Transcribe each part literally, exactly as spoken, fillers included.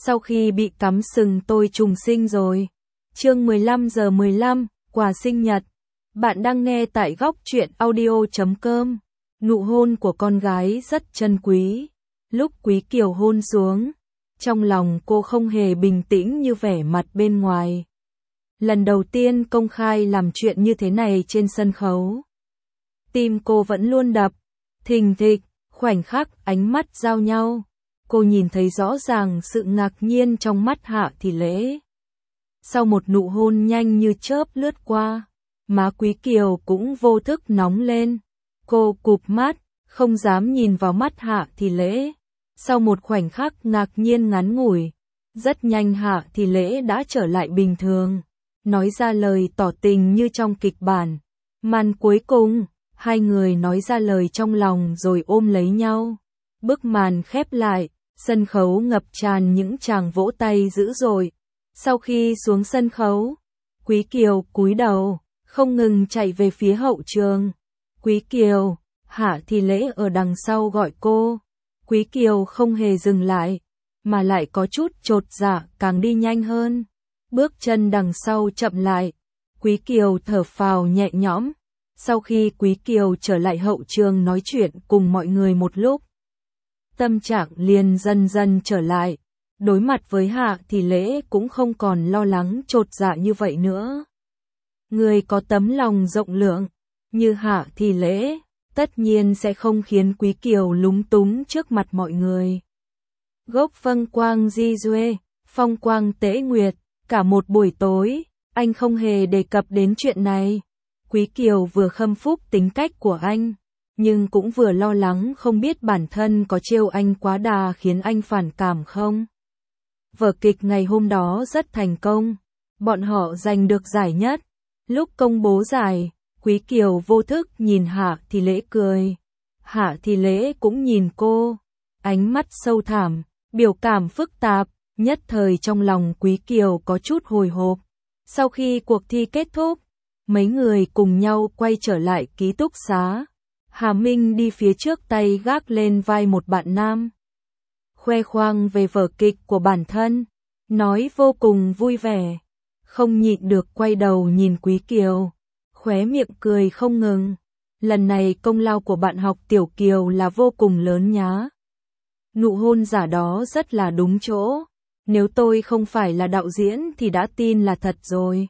sau khi bị cắm sừng tôi trùng sinh rồi. Chương mười lăm giờ mười lăm, quà sinh nhật. Bạn đang nghe tại góc truyện audio chấm com. Nụ hôn của con gái rất chân quý. Lúc Quý Kiều hôn xuống, trong lòng cô không hề bình tĩnh như vẻ mặt bên ngoài. Lần đầu tiên công khai làm chuyện như thế này trên sân khấu. Tim cô vẫn luôn đập, thình thịch, khoảnh khắc ánh mắt giao nhau. Cô nhìn thấy rõ ràng sự ngạc nhiên trong mắt Hạ Thị Lễ. Sau một nụ hôn nhanh như chớp lướt qua, má Quý Kiều cũng vô thức nóng lên. Cô cụp mắt, không dám nhìn vào mắt Hạ Thị Lễ. Sau một khoảnh khắc ngạc nhiên ngắn ngủi, rất nhanh Hạ Thị Lễ đã trở lại bình thường, nói ra lời tỏ tình như trong kịch bản. Màn cuối cùng, hai người nói ra lời trong lòng rồi ôm lấy nhau. Bức màn khép lại, sân khấu ngập tràn những tràng vỗ tay dữ dội. Sau khi xuống sân khấu, Quý Kiều cúi đầu, không ngừng chạy về phía hậu trường. Quý Kiều, Hạ Thị Lễ ở đằng sau gọi cô. Quý Kiều không hề dừng lại, mà lại có chút chột dạ, càng đi nhanh hơn. Bước chân đằng sau chậm lại, Quý Kiều thở phào nhẹ nhõm. Sau khi Quý Kiều trở lại hậu trường nói chuyện cùng mọi người một lúc, tâm trạng liền dần dần trở lại. Đối mặt với Hạ Thị Lễ cũng không còn lo lắng chột dạ như vậy nữa. Người có tấm lòng rộng lượng như Hạ Thị Lễ tất nhiên sẽ không khiến Quý Kiều lúng túng trước mặt mọi người. Gốc Phâng Quang Di Duê, Phong Quang Tế Nguyệt, cả một buổi tối, anh không hề đề cập đến chuyện này. Quý Kiều vừa khâm phục tính cách của anh, nhưng cũng vừa lo lắng không biết bản thân có trêu anh quá đà khiến anh phản cảm không. Vở kịch ngày hôm đó rất thành công, bọn họ giành được giải nhất. Lúc công bố giải, Quý Kiều vô thức nhìn Hạ Thị Lễ cười. Hạ Thị Lễ cũng nhìn cô, ánh mắt sâu thẳm, biểu cảm phức tạp, nhất thời trong lòng Quý Kiều có chút hồi hộp. Sau khi cuộc thi kết thúc, mấy người cùng nhau quay trở lại ký túc xá. Hà Minh đi phía trước tay gác lên vai một bạn nam, khoe khoang về vở kịch của bản thân, nói vô cùng vui vẻ. Không nhịn được quay đầu nhìn Quý Kiều, khóe miệng cười không ngừng. Lần này công lao của bạn học Tiểu Kiều là vô cùng lớn nhá. Nụ hôn giả đó rất là đúng chỗ. Nếu tôi không phải là đạo diễn thì đã tin là thật rồi.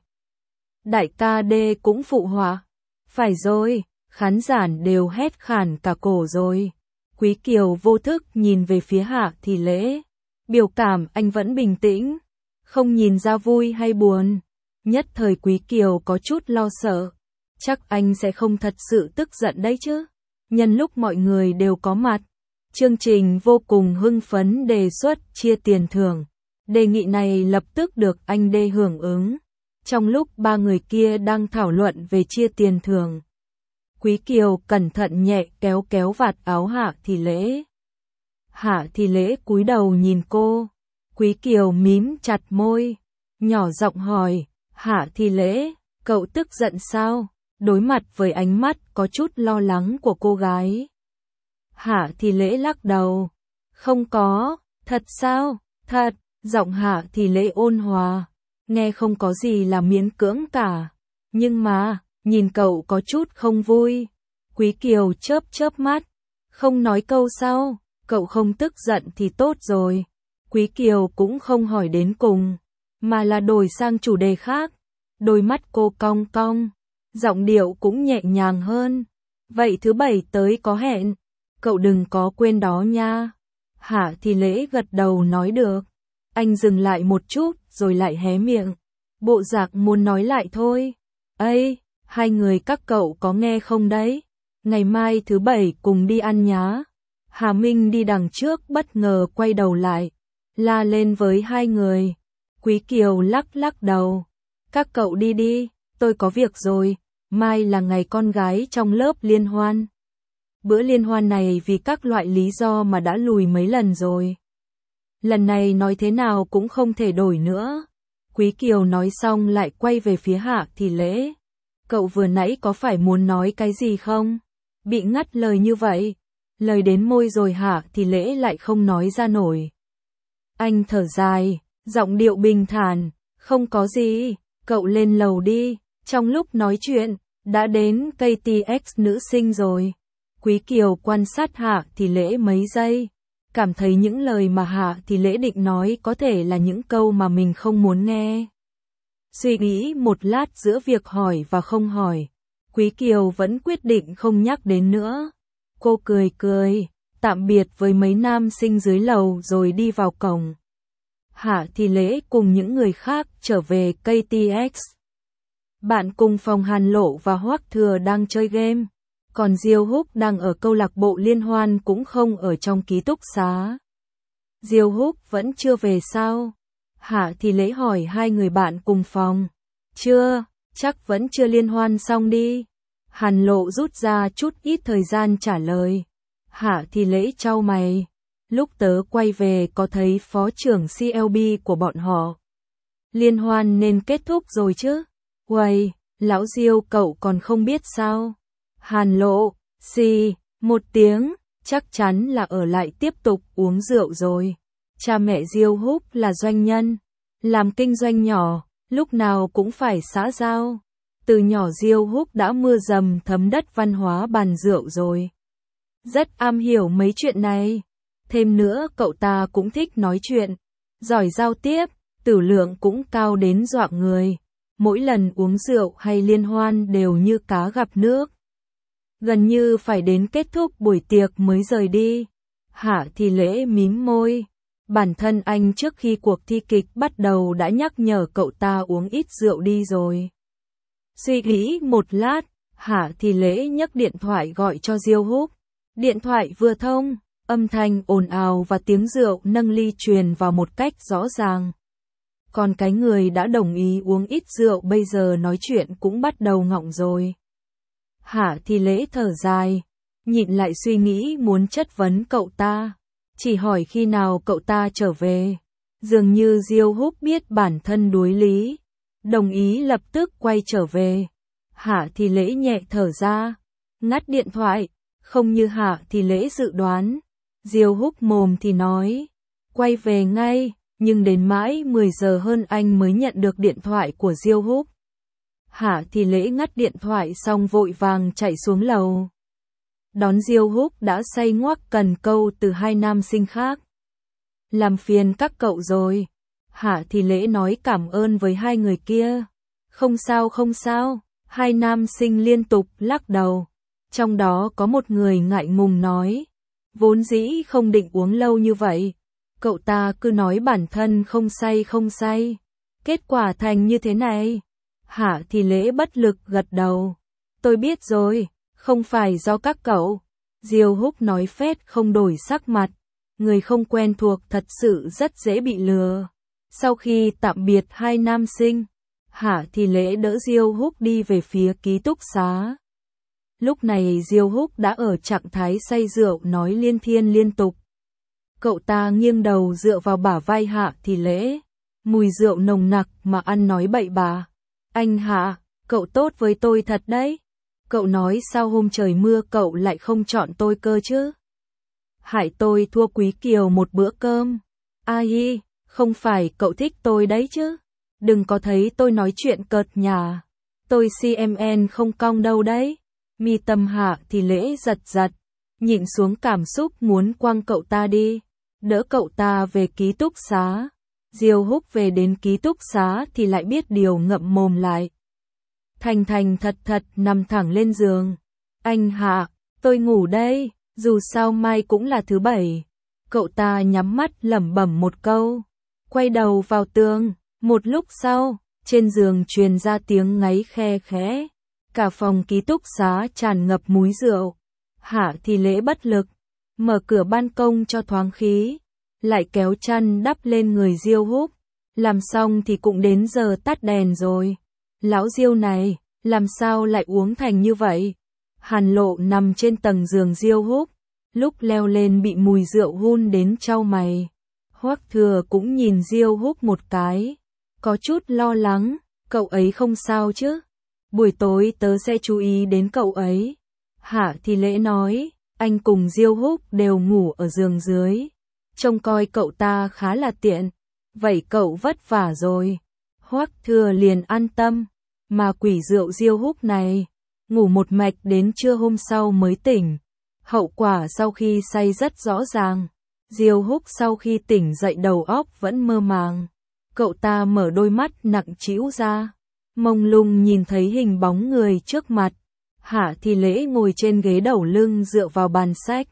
Đại ca đê cũng phụ họa. Phải rồi, khán giả đều hét khản cả cổ rồi. Quý Kiều vô thức nhìn về phía Hạ Thị Lễ. Biểu cảm anh vẫn bình tĩnh, không nhìn ra vui hay buồn. Nhất thời Quý Kiều có chút lo sợ. Chắc anh sẽ không thật sự tức giận đấy chứ. Nhân lúc mọi người đều có mặt, chương trình vô cùng hưng phấn đề xuất chia tiền thưởng. Đề nghị này lập tức được anh Đê hưởng ứng. Trong lúc ba người kia đang thảo luận về chia tiền thưởng, Quý Kiều cẩn thận nhẹ kéo kéo vạt áo Hạ Thị Lễ. Hạ Thị Lễ cúi đầu nhìn cô. Quý Kiều mím chặt môi, nhỏ giọng hỏi, Hạ Thị Lễ, cậu tức giận sao? Đối mặt với ánh mắt có chút lo lắng của cô gái, Hạ Thị Lễ lắc đầu. Không có, thật sao? Thật, giọng Hạ Thị Lễ ôn hòa, nghe không có gì là miễn cưỡng cả. Nhưng mà, nhìn cậu có chút không vui. Quý Kiều chớp chớp mắt, không nói câu sau, cậu không tức giận thì tốt rồi. Quý Kiều cũng không hỏi đến cùng, mà là đổi sang chủ đề khác. Đôi mắt cô cong cong, giọng điệu cũng nhẹ nhàng hơn. Vậy thứ bảy tới có hẹn, cậu đừng có quên đó nha. Hạ Thị Lễ gật đầu nói được. Anh dừng lại một chút rồi lại hé miệng, bộ dạng muốn nói lại thôi. Ây, hai người các cậu có nghe không đấy? Ngày mai thứ bảy cùng đi ăn nhá. Hà Minh đi đằng trước bất ngờ quay đầu lại, la lên với hai người. Quý Kiều lắc lắc đầu. Các cậu đi đi, tôi có việc rồi. Mai là ngày con gái trong lớp liên hoan. Bữa liên hoan này vì các loại lý do mà đã lùi mấy lần rồi. Lần này nói thế nào cũng không thể đổi nữa. Quý Kiều nói xong lại quay về phía Hạ Thị Lễ. Cậu vừa nãy có phải muốn nói cái gì không? Bị ngắt lời như vậy. Lời đến môi rồi Hạ Thị Lễ lại không nói ra nổi. Anh thở dài, giọng điệu bình thản, không có gì, cậu lên lầu đi. Trong lúc nói chuyện, đã đến ca tê ích nữ sinh rồi. Quý Kiều quan sát Hạ Thì Lễ mấy giây, cảm thấy những lời mà Hạ Thì Lễ định nói có thể là những câu mà mình không muốn nghe. Suy nghĩ một lát giữa việc hỏi và không hỏi, Quý Kiều vẫn quyết định không nhắc đến nữa. Cô cười cười, tạm biệt với mấy nam sinh dưới lầu rồi đi vào cổng. Hạ Thì Lễ cùng những người khác trở về ca tê ích. Bạn cùng phòng Hàn Lộ và Hoắc Thừa đang chơi game, còn Diêu Húc đang ở câu lạc bộ liên hoan cũng không ở trong ký túc xá. Diêu Húc vẫn chưa về sao? Hạ Thì Lễ hỏi hai người bạn cùng phòng. Chưa, chắc vẫn chưa liên hoan xong đi. Hàn Lộ rút ra chút ít thời gian trả lời. Hạ Thì Lễ chau mày. Lúc tớ quay về có thấy phó trưởng xê lờ bê của bọn họ. Liên hoan nên kết thúc rồi chứ? Uầy, lão Diêu cậu còn không biết sao? Hàn Lộ, xì, một tiếng, chắc chắn là ở lại tiếp tục uống rượu rồi. Cha mẹ Diêu Húc là doanh nhân, làm kinh doanh nhỏ, lúc nào cũng phải xã giao. Từ nhỏ Diêu Húc đã mưa dầm thấm đất văn hóa bàn rượu rồi. Rất am hiểu mấy chuyện này. Thêm nữa cậu ta cũng thích nói chuyện, giỏi giao tiếp, tử lượng cũng cao đến dọa người. Mỗi lần uống rượu hay liên hoan đều như cá gặp nước. Gần như phải đến kết thúc buổi tiệc mới rời đi. Hạ Thì Lễ mím môi. Bản thân anh trước khi cuộc thi kịch bắt đầu đã nhắc nhở cậu ta uống ít rượu đi rồi. Suy nghĩ một lát, Hạ Thì Lễ nhấc điện thoại gọi cho Diêu Húc. Điện thoại vừa thông, âm thanh ồn ào và tiếng rượu nâng ly truyền vào một cách rõ ràng. Còn cái người đã đồng ý uống ít rượu bây giờ nói chuyện cũng bắt đầu ngọng rồi. Hạ Thì Lễ thở dài, nhịn lại suy nghĩ muốn chất vấn cậu ta. Chỉ hỏi khi nào cậu ta trở về. Dường như Diêu Húc biết bản thân đuối lý, đồng ý lập tức quay trở về. Hạ Thì Lễ nhẹ thở ra, ngắt điện thoại, không như Hạ Thì Lễ dự đoán. Diêu Húc mồm thì nói, quay về ngay, nhưng đến mãi mười giờ hơn anh mới nhận được điện thoại của Diêu Húc. Hạ Thì Lễ ngắt điện thoại xong vội vàng chạy xuống lầu. Đón Diêu Húc đã say ngoác cần câu từ hai nam sinh khác. Làm phiền các cậu rồi. Hạ Thì Lễ nói cảm ơn với hai người kia. Không sao không sao, hai nam sinh liên tục lắc đầu. Trong đó có một người ngại ngùng nói, vốn dĩ không định uống lâu như vậy. Cậu ta cứ nói bản thân không say không say. Kết quả thành như thế này. Hạ Thì Lễ bất lực gật đầu. Tôi biết rồi, không phải do các cậu. Diêu Húc nói phét không đổi sắc mặt. Người không quen thuộc thật sự rất dễ bị lừa. Sau khi tạm biệt hai nam sinh, Hạ Thì Lễ đỡ Diêu Húc đi về phía ký túc xá. Lúc này Diêu Húc đã ở trạng thái say rượu nói liên thiên liên tục. Cậu ta nghiêng đầu dựa vào bả vai Hạ Thì Lễ. Mùi rượu nồng nặc mà ăn nói bậy bạ. Anh Hạ, cậu tốt với tôi thật đấy. Cậu nói sao hôm trời mưa cậu lại không chọn tôi cơ chứ? Hại tôi thua Quý Kiều một bữa cơm. Ai, không phải cậu thích tôi đấy chứ? Đừng có thấy tôi nói chuyện cợt nhả. Tôi xê em en không cong đâu đấy. Mi tâm Hạ Thì Lễ giật giật, nhịn xuống cảm xúc muốn quăng cậu ta đi, đỡ cậu ta về ký túc xá. Diêu Húc về đến ký túc xá thì lại biết điều ngậm mồm lại. Thành thành thật thật nằm thẳng lên giường. Anh Hạ, tôi ngủ đây, dù sao mai cũng là thứ bảy. Cậu ta nhắm mắt lẩm bẩm một câu, quay đầu vào tường. Một lúc sau, trên giường truyền ra tiếng ngáy khe khẽ. Cả phòng ký túc xá tràn ngập mùi rượu. Hạ Thì Lễ bất lực, mở cửa ban công cho thoáng khí, lại kéo chăn đắp lên người Diêu Húc. Làm xong thì cũng đến giờ tắt đèn rồi. Lão Diêu này, làm sao lại uống thành như vậy? Hàn Lộ nằm trên tầng giường Diêu Húc, lúc leo lên bị mùi rượu hun đến chau mày. Hoắc Thừa cũng nhìn Diêu Húc một cái, có chút lo lắng, cậu ấy không sao chứ? Buổi tối tớ sẽ chú ý đến cậu ấy. Hạ Thì Lễ nói, anh cùng Diêu Húc đều ngủ ở giường dưới. trông coi cậu ta khá là tiện. Vậy cậu vất vả rồi. Hoắc Thừa liền an tâm. Mà quỷ rượu Diêu Húc này, ngủ một mạch đến trưa hôm sau mới tỉnh. Hậu quả sau khi say rất rõ ràng. Diêu Húc sau khi tỉnh dậy đầu óc vẫn mơ màng. Cậu ta mở đôi mắt nặng trĩu ra, mông lung nhìn thấy hình bóng người trước mặt. Hạ Thì Lễ ngồi trên ghế đầu lưng dựa vào bàn sách.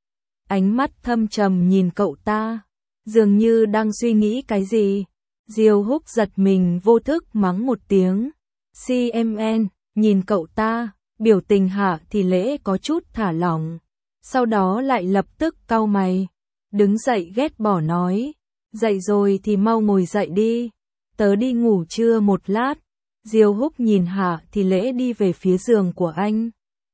Ánh mắt thâm trầm nhìn cậu ta, dường như đang suy nghĩ cái gì. Diêu Húc giật mình vô thức mắng một tiếng. xê em en, nhìn cậu ta, biểu tình Hạ Thì Lễ có chút thả lỏng. Sau đó lại lập tức cau mày. Đứng dậy ghét bỏ nói. Dậy rồi thì mau ngồi dậy đi. Tớ đi ngủ trưa một lát. Diêu Húc nhìn Hạ Thì Lễ đi về phía giường của anh.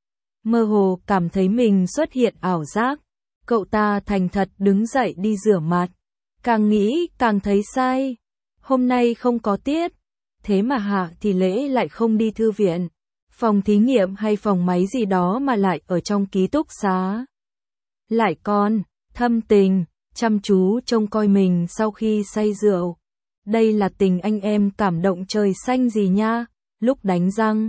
Mơ hồ cảm thấy mình xuất hiện ảo giác. Cậu ta thành thật đứng dậy đi rửa mặt. Càng nghĩ càng thấy sai. Hôm nay không có tiết. Thế mà Hạ Thì Lễ lại không đi thư viện, phòng thí nghiệm hay phòng máy gì đó mà lại ở trong ký túc xá. Lại còn thâm tình, chăm chú trông coi mình sau khi say rượu. Đây là tình anh em cảm động trời xanh gì nha. Lúc đánh răng,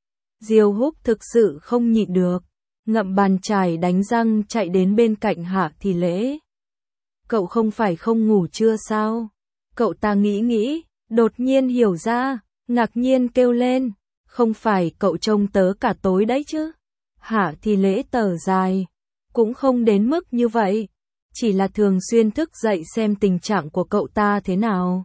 Diêu Húc thực sự không nhịn được, ngậm bàn chải đánh răng chạy đến bên cạnh Hạ Thì Lễ. Cậu không phải không ngủ trưa sao? Cậu ta nghĩ nghĩ, đột nhiên hiểu ra, ngạc nhiên kêu lên. Không phải cậu trông tớ cả tối đấy chứ? Hạ Thì Lễ thở dài. Cũng không đến mức như vậy. Chỉ là thường xuyên thức dậy xem tình trạng của cậu ta thế nào.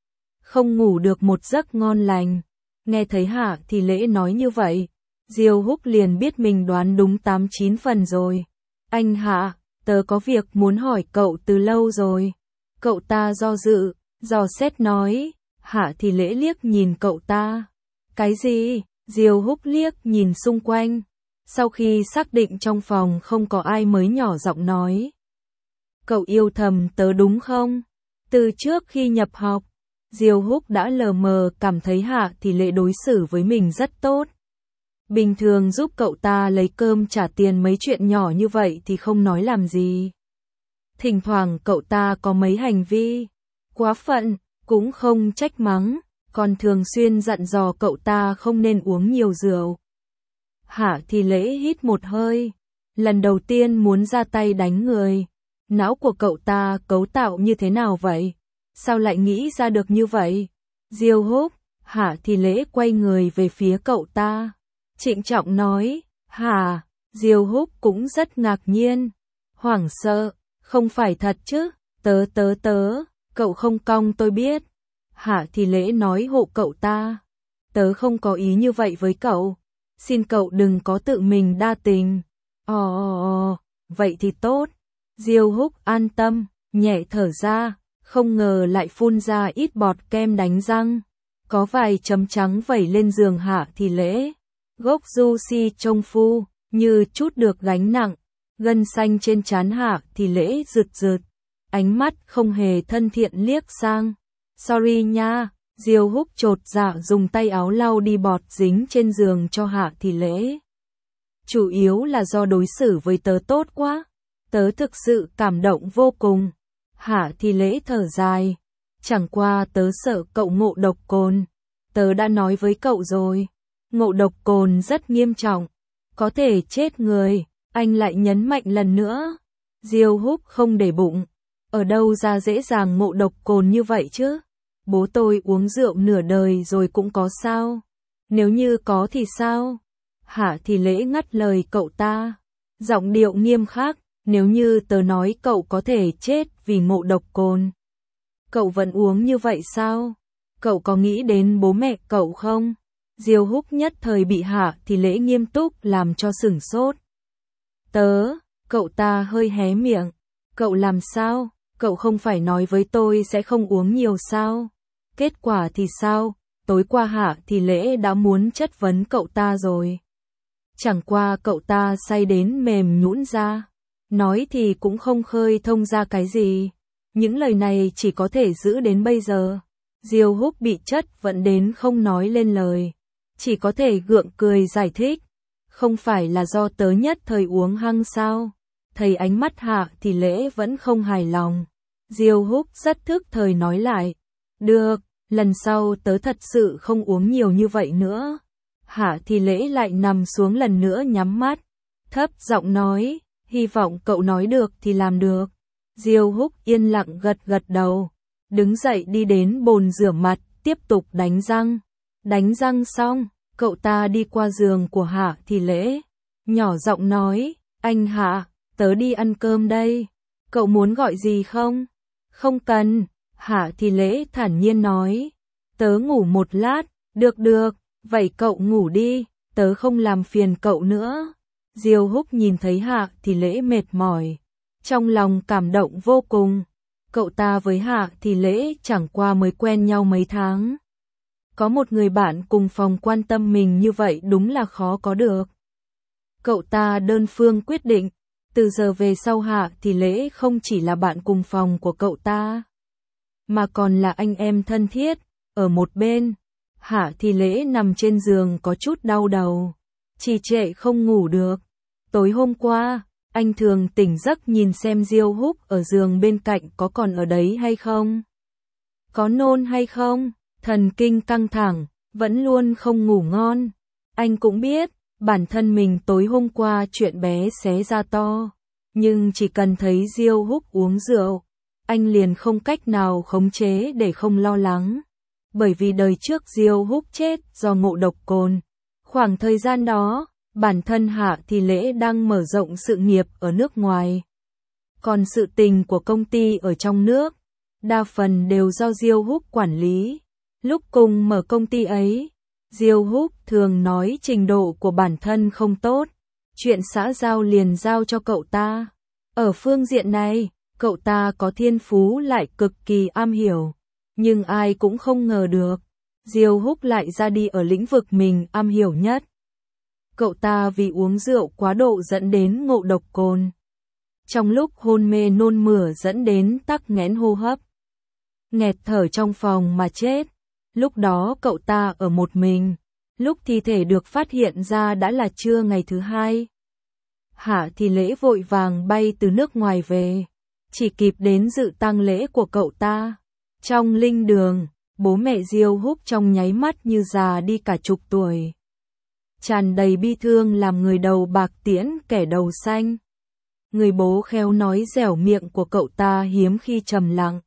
Không ngủ được một giấc ngon lành. Nghe thấy Hạ Thì Lễ nói như vậy, Diêu Húc liền biết mình đoán đúng tám chín phần rồi. Anh Hạ, tớ có việc muốn hỏi cậu từ lâu rồi. Cậu ta do dự, dò xét nói. Hạ Thì Lễ liếc nhìn cậu ta. Cái gì? Diêu Húc liếc nhìn xung quanh. Sau khi xác định trong phòng không có ai mới nhỏ giọng nói. Cậu yêu thầm tớ đúng không? Từ trước khi nhập học, Diêu Húc đã lờ mờ cảm thấy Hạ Thì Lễ đối xử với mình rất tốt. Bình thường giúp cậu ta lấy cơm trả tiền mấy chuyện nhỏ như vậy thì không nói làm gì. Thỉnh thoảng cậu ta có mấy hành vi quá phận, cũng không trách mắng, còn thường xuyên dặn dò cậu ta không nên uống nhiều rượu. Hạ Thì Lễ hít một hơi, lần đầu tiên muốn ra tay đánh người. Não của cậu ta cấu tạo như thế nào vậy? Sao lại nghĩ ra được như vậy? Diêu Húc, Hạ Thì Lễ quay người về phía cậu ta. Trịnh trọng nói, hả? Diêu Húc cũng rất ngạc nhiên, hoảng sợ, không phải thật chứ? Tớ tớ tớ, cậu không cong tôi biết. Hạ Thì Lễ nói hộ cậu ta. Tớ không có ý như vậy với cậu. Xin cậu đừng có tự mình đa tình. Ồ, ồ, vậy thì tốt. Diêu Húc an tâm, nhẹ thở ra, không ngờ lại phun ra ít bọt kem đánh răng. Có vài chấm trắng vẩy lên giường Hạ Thì Lễ. Gốc du si trông phu, như chút được gánh nặng. Gân xanh trên trán Hạ Thì Lễ rực rực. Ánh mắt không hề thân thiện liếc sang. Sorry nha. Diêu Húc chột dạ dùng tay áo lau đi bọt dính trên giường cho Hạ Thì Lễ. Chủ yếu là do đối xử với tớ tốt quá. Tớ thực sự cảm động vô cùng. Hạ Thì Lễ thở dài. Chẳng qua tớ sợ cậu ngộ độc cồn. Tớ đã nói với cậu rồi. Ngộ độc cồn rất nghiêm trọng. Có thể chết người. Anh lại nhấn mạnh lần nữa. Diêu Húc không để bụng. Ở đâu ra dễ dàng ngộ độc cồn như vậy chứ? Bố tôi uống rượu nửa đời rồi cũng có sao? Nếu như có thì sao? Hạ Thì Lễ ngắt lời cậu ta. Giọng điệu nghiêm khắc. Nếu như tớ nói cậu có thể chết vì ngộ độc cồn, cậu vẫn uống như vậy sao? Cậu có nghĩ đến bố mẹ cậu không? Diêu Húc nhất thời bị Hạ Thì Lễ nghiêm túc làm cho sửng sốt. Tớ, cậu ta hơi hé miệng. Cậu làm sao? Cậu không phải nói với tôi sẽ không uống nhiều sao? Kết quả thì sao? Tối qua Hạ Thì Lễ đã muốn chất vấn cậu ta rồi. Chẳng qua cậu ta say đến mềm nhũn ra. Nói thì cũng không khơi thông ra cái gì. Những lời này chỉ có thể giữ đến bây giờ. Diêu Húc bị chất vấn đến không nói lên lời. Chỉ có thể gượng cười giải thích. Không phải là do tớ nhất thời uống hăng sao? thấy ánh mắt Hạ Thì Lễ vẫn không hài lòng. Diêu Húc rất thức thời nói lại, được, lần sau tớ thật sự không uống nhiều như vậy nữa. Hạ Thì Lễ lại nằm xuống lần nữa nhắm mắt, thấp giọng nói, hy vọng cậu nói được thì làm được. Diêu Húc yên lặng gật gật đầu, đứng dậy đi đến bồn rửa mặt, tiếp tục đánh răng. Đánh răng xong, cậu ta đi qua giường của Hạ Thì Lễ, nhỏ giọng nói, anh Hạ, tớ đi ăn cơm đây, cậu muốn gọi gì không? Không cần, Hạ Thì Lễ thản nhiên nói, tớ ngủ một lát, được được, vậy cậu ngủ đi, tớ không làm phiền cậu nữa. Diêu Húc nhìn thấy Hạ Thì Lễ mệt mỏi, trong lòng cảm động vô cùng. Cậu ta với Hạ Thì Lễ chẳng qua mới quen nhau mấy tháng. Có một người bạn cùng phòng quan tâm mình như vậy đúng là khó có được. Cậu ta đơn phương quyết định, từ giờ về sau Hạ Thì Lễ không chỉ là bạn cùng phòng của cậu ta, mà còn là anh em thân thiết. Ở một bên, Hạ Thì Lễ nằm trên giường có chút đau đầu, trì trệ không ngủ được. Tối hôm qua, anh thường tỉnh giấc nhìn xem Diêu Húc ở giường bên cạnh có còn ở đấy hay không, có nôn hay không, thần kinh căng thẳng, vẫn luôn không ngủ ngon. Anh cũng biết, bản thân mình tối hôm qua chuyện bé xé ra to, nhưng chỉ cần thấy Diêu Húc uống rượu, anh liền không cách nào khống chế để không lo lắng. Bởi vì đời trước Diêu Húc chết do ngộ độc cồn. Khoảng thời gian đó, bản thân Hạ Thì Lễ đang mở rộng sự nghiệp ở nước ngoài. Còn sự tình của công ty ở trong nước, đa phần đều do Diêu Húc quản lý. Lúc cùng mở công ty ấy, Diêu Húc thường nói trình độ của bản thân không tốt, chuyện xã giao liền giao cho cậu ta. Ở phương diện này, cậu ta có thiên phú lại cực kỳ am hiểu, nhưng ai cũng không ngờ được, Diêu Húc lại ra đi ở lĩnh vực mình am hiểu nhất. Cậu ta vì uống rượu quá độ dẫn đến ngộ độc cồn. Trong lúc hôn mê nôn mửa dẫn đến tắc nghẽn hô hấp, nghẹt thở trong phòng mà chết. Lúc đó cậu ta ở một mình, lúc thi thể được phát hiện ra đã là trưa ngày thứ hai. Hạ Thì Lễ vội vàng bay từ nước ngoài về, chỉ kịp đến dự tang lễ của cậu ta. Trong linh đường, bố mẹ Diêu Húc trong nháy mắt như già đi cả chục tuổi, tràn đầy bi thương làm người đầu bạc tiễn kẻ đầu xanh. Người bố khéo nói dẻo miệng của cậu ta hiếm khi trầm lặng,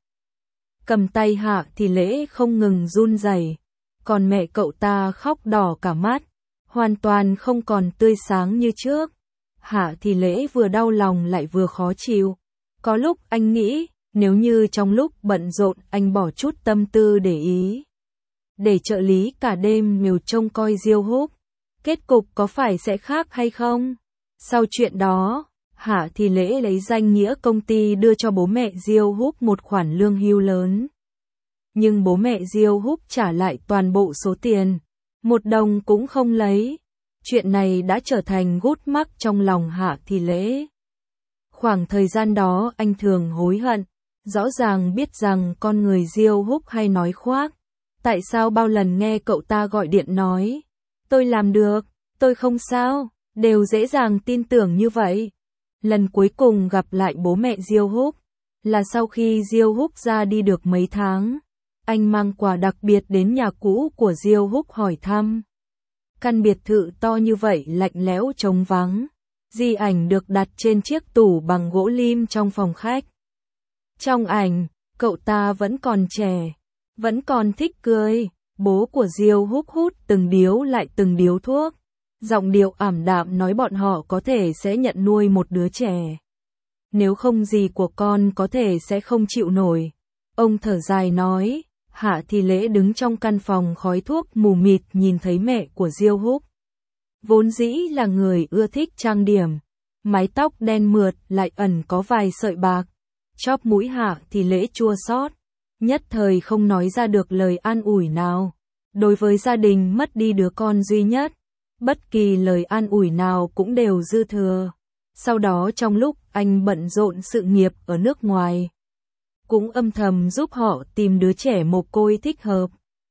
cầm tay Hạ Thì Lễ không ngừng run rẩy, còn mẹ cậu ta khóc đỏ cả mắt, hoàn toàn không còn tươi sáng như trước. Hạ Thì Lễ vừa đau lòng lại vừa khó chịu. Có lúc anh nghĩ, nếu như trong lúc bận rộn anh bỏ chút tâm tư để ý, để trợ lý cả đêm miều trông coi Diêu Húc, kết cục có phải sẽ khác hay không? Sau chuyện đó, Hạ Thì Lễ lấy danh nghĩa công ty đưa cho bố mẹ Diêu Húc một khoản lương hưu lớn. Nhưng bố mẹ Diêu Húc trả lại toàn bộ số tiền, một đồng cũng không lấy. Chuyện này đã trở thành gút mắc trong lòng Hạ Thì Lễ. Khoảng thời gian đó anh thường hối hận, rõ ràng biết rằng con người Diêu Húc hay nói khoác. Tại sao bao lần nghe cậu ta gọi điện nói, tôi làm được, tôi không sao, đều dễ dàng tin tưởng như vậy. Lần cuối cùng gặp lại bố mẹ Diêu Húc, là sau khi Diêu Húc ra đi được mấy tháng. Anh mang quà đặc biệt đến nhà cũ của Diêu Húc hỏi thăm. Căn biệt thự to như vậy lạnh lẽo trống vắng. Di ảnh được đặt trên chiếc tủ bằng gỗ lim trong phòng khách. Trong ảnh, cậu ta vẫn còn trẻ, vẫn còn thích cười. Bố của Diêu Húc hút từng điếu lại từng điếu thuốc. Giọng điệu ảm đạm nói bọn họ có thể sẽ nhận nuôi một đứa trẻ. Nếu không gì của con có thể sẽ không chịu nổi. Ông thở dài nói. Hạ Thì Lễ đứng trong căn phòng khói thuốc mù mịt nhìn thấy mẹ của Diêu Húc. Vốn dĩ là người ưa thích trang điểm, mái tóc đen mượt lại ẩn có vài sợi bạc. Chóp mũi Hạ Thì Lễ chua xót, nhất thời không nói ra được lời an ủi nào. Đối với gia đình mất đi đứa con duy nhất, bất kỳ lời an ủi nào cũng đều dư thừa. Sau đó trong lúc anh bận rộn sự nghiệp ở nước ngoài, cũng âm thầm giúp họ tìm đứa trẻ mồ côi thích hợp.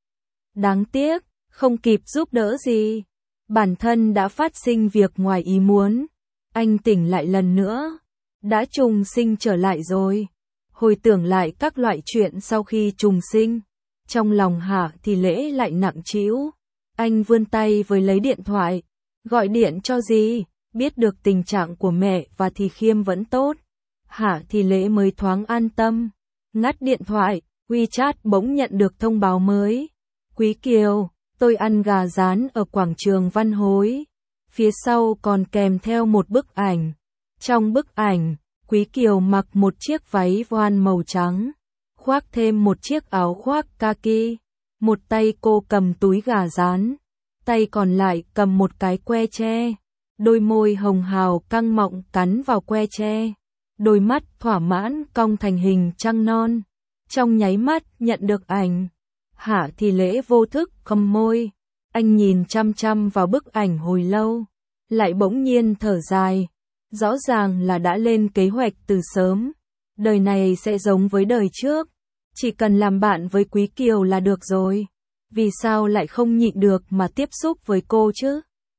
Đáng tiếc, không kịp giúp đỡ gì. Bản thân đã phát sinh việc ngoài ý muốn. Anh tỉnh lại lần nữa, đã trùng sinh trở lại rồi. Hồi tưởng lại các loại chuyện sau khi trùng sinh, trong lòng Hạ Thì Lễ lại nặng trĩu. Anh vươn tay với lấy điện thoại, gọi điện cho gì, biết được tình trạng của mẹ và Thì Khiêm vẫn tốt. Hạ Thì Lễ mới thoáng an tâm, ngắt điện thoại, WeChat bỗng nhận được thông báo mới. Quý Kiều, tôi ăn gà rán ở quảng trường Văn Hối. Phía sau còn kèm theo một bức ảnh. Trong bức ảnh, Quý Kiều mặc một chiếc váy voan màu trắng, khoác thêm một chiếc áo khoác kaki. Một tay cô cầm túi gà rán, tay còn lại cầm một cái que tre. Đôi môi hồng hào căng mọng cắn vào que tre. Đôi mắt thỏa mãn cong thành hình trăng non. Trong nháy mắt nhận được ảnh, Hạ Thì Lễ vô thức cong môi. Anh nhìn chăm chăm vào bức ảnh hồi lâu, lại bỗng nhiên thở dài. Rõ ràng là đã lên kế hoạch từ sớm. Đời này sẽ giống với đời trước. Chỉ cần làm bạn với Quý Kiều là được rồi. Vì sao lại không nhịn được mà tiếp xúc với cô chứ?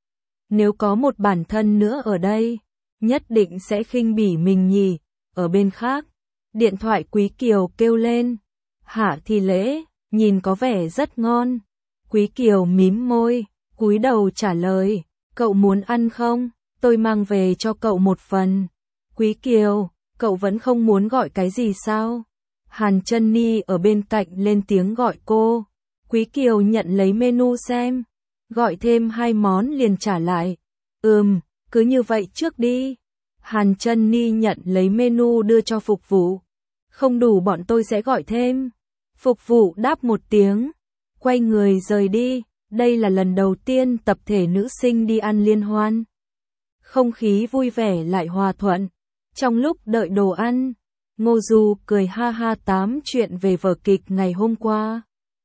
Nếu có một bản thân nữa ở đây, nhất định sẽ khinh bỉ mình nhỉ. Ở bên khác, điện thoại Quý Kiều kêu lên. Hạ Thì Lễ, nhìn có vẻ rất ngon. Quý Kiều mím môi, cúi đầu trả lời. Cậu muốn ăn không? Tôi mang về cho cậu một phần. Quý Kiều, cậu vẫn không muốn gọi cái gì sao? Hàn Chân Ni ở bên cạnh lên tiếng gọi cô. Quý Kiều nhận lấy menu xem. Gọi thêm hai món liền trả lại. Ừm, cứ như vậy trước đi. Hàn Chân Ni nhận lấy menu đưa cho phục vụ. Không đủ bọn tôi sẽ gọi thêm. Phục vụ đáp một tiếng. Quay người rời đi. Đây là lần đầu tiên tập thể nữ sinh đi ăn liên hoan. Không khí vui vẻ lại hòa thuận. Trong lúc đợi đồ ăn, Ngô Du cười ha ha tám chuyện về vở kịch ngày hôm qua.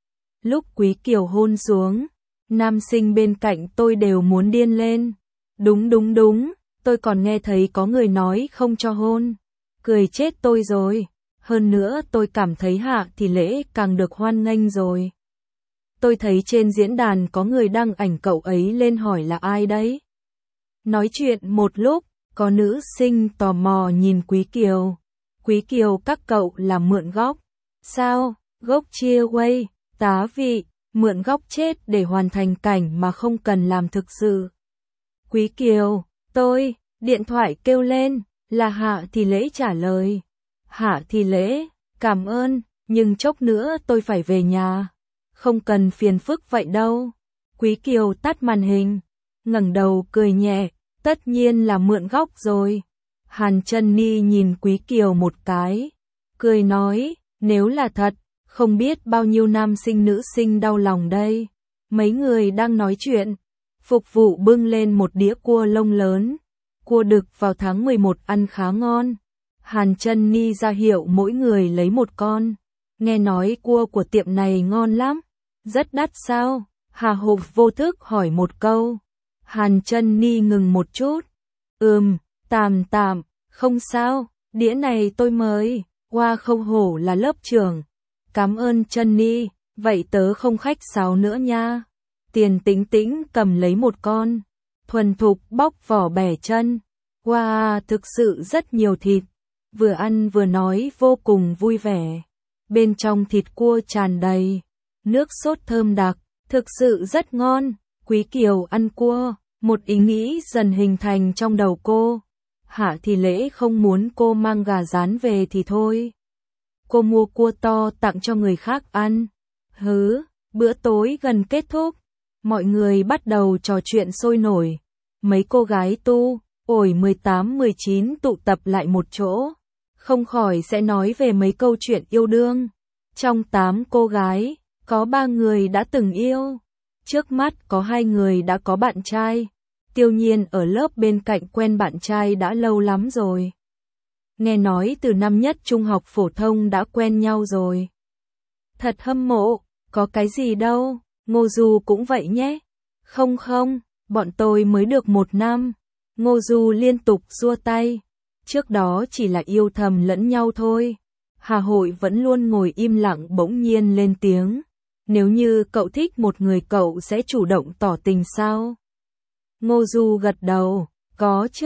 Lúc Quý Kiều hôn xuống, nam sinh bên cạnh tôi đều muốn điên lên. Đúng đúng đúng, tôi còn nghe thấy có người nói không cho hôn. Cười chết tôi rồi. Hơn nữa tôi cảm thấy Hạ Thì Lễ càng được hoan nghênh rồi. Tôi thấy trên diễn đàn có người đăng ảnh cậu ấy lên hỏi là ai đấy. Nói chuyện một lúc, có nữ sinh tò mò nhìn Quý Kiều. Quý Kiều các cậu là mượn góc. Sao? Gốc chia quay, tá vị, mượn góc chết để hoàn thành cảnh mà không cần làm thực sự. Quý Kiều, tôi, điện thoại kêu lên, là Hạ Thì Lễ trả lời. Hạ Thì Lễ, cảm ơn, nhưng chốc nữa tôi phải về nhà. Không cần phiền phức vậy đâu. Quý Kiều tắt màn hình, ngẩng đầu cười nhẹ, tất nhiên là mượn góc rồi. Hàn Chân Ni nhìn Quý Kiều một cái, cười nói, nếu là thật, không biết bao nhiêu nam sinh nữ sinh đau lòng đây. Mấy người đang nói chuyện, phục vụ bưng lên một đĩa cua lông lớn. Cua đực vào tháng mười một ăn khá ngon. Hàn Chân Ni ra hiệu mỗi người lấy một con. Nghe nói cua của tiệm này ngon lắm. Rất đắt sao? Hà Hộp vô thức hỏi một câu. Hàn Chân Ni ngừng một chút. Ừm, tạm tạm, không sao, đĩa này tôi mới, qua không hổ là lớp trưởng. Cảm ơn Chân Ni, vậy tớ không khách sáo nữa nha. Tiền Tĩnh Tĩnh cầm lấy một con, thuần thục bóc vỏ bẻ chân. Wow, thực sự rất nhiều thịt. Vừa ăn vừa nói vô cùng vui vẻ. Bên trong thịt cua tràn đầy, nước sốt thơm đặc, thực sự rất ngon. Quý Kiều ăn cua, một ý nghĩ dần hình thành trong đầu cô. Hạ Thì Lễ không muốn cô mang gà rán về thì thôi. Cô mua cua to tặng cho người khác ăn. Hứ, bữa tối gần kết thúc. Mọi người bắt đầu trò chuyện sôi nổi. Mấy cô gái tu, ổi mười tám mười chín tụ tập lại một chỗ. Không khỏi sẽ nói về mấy câu chuyện yêu đương. Trong tám cô gái, có ba người đã từng yêu. Trước mắt có hai người đã có bạn trai. Tiêu Nhiên ở lớp bên cạnh quen bạn trai đã lâu lắm rồi. Nghe nói từ năm nhất trung học phổ thông đã quen nhau rồi. Thật hâm mộ, có cái gì đâu, Ngô Du cũng vậy nhé. Không không, bọn tôi mới được một năm. Ngô Du liên tục xua tay. Trước đó chỉ là yêu thầm lẫn nhau thôi. Hà Hội vẫn luôn ngồi im lặng bỗng nhiên lên tiếng. Nếu như cậu thích một người cậu sẽ chủ động tỏ tình sao? Ngô Du gật đầu, có chứ,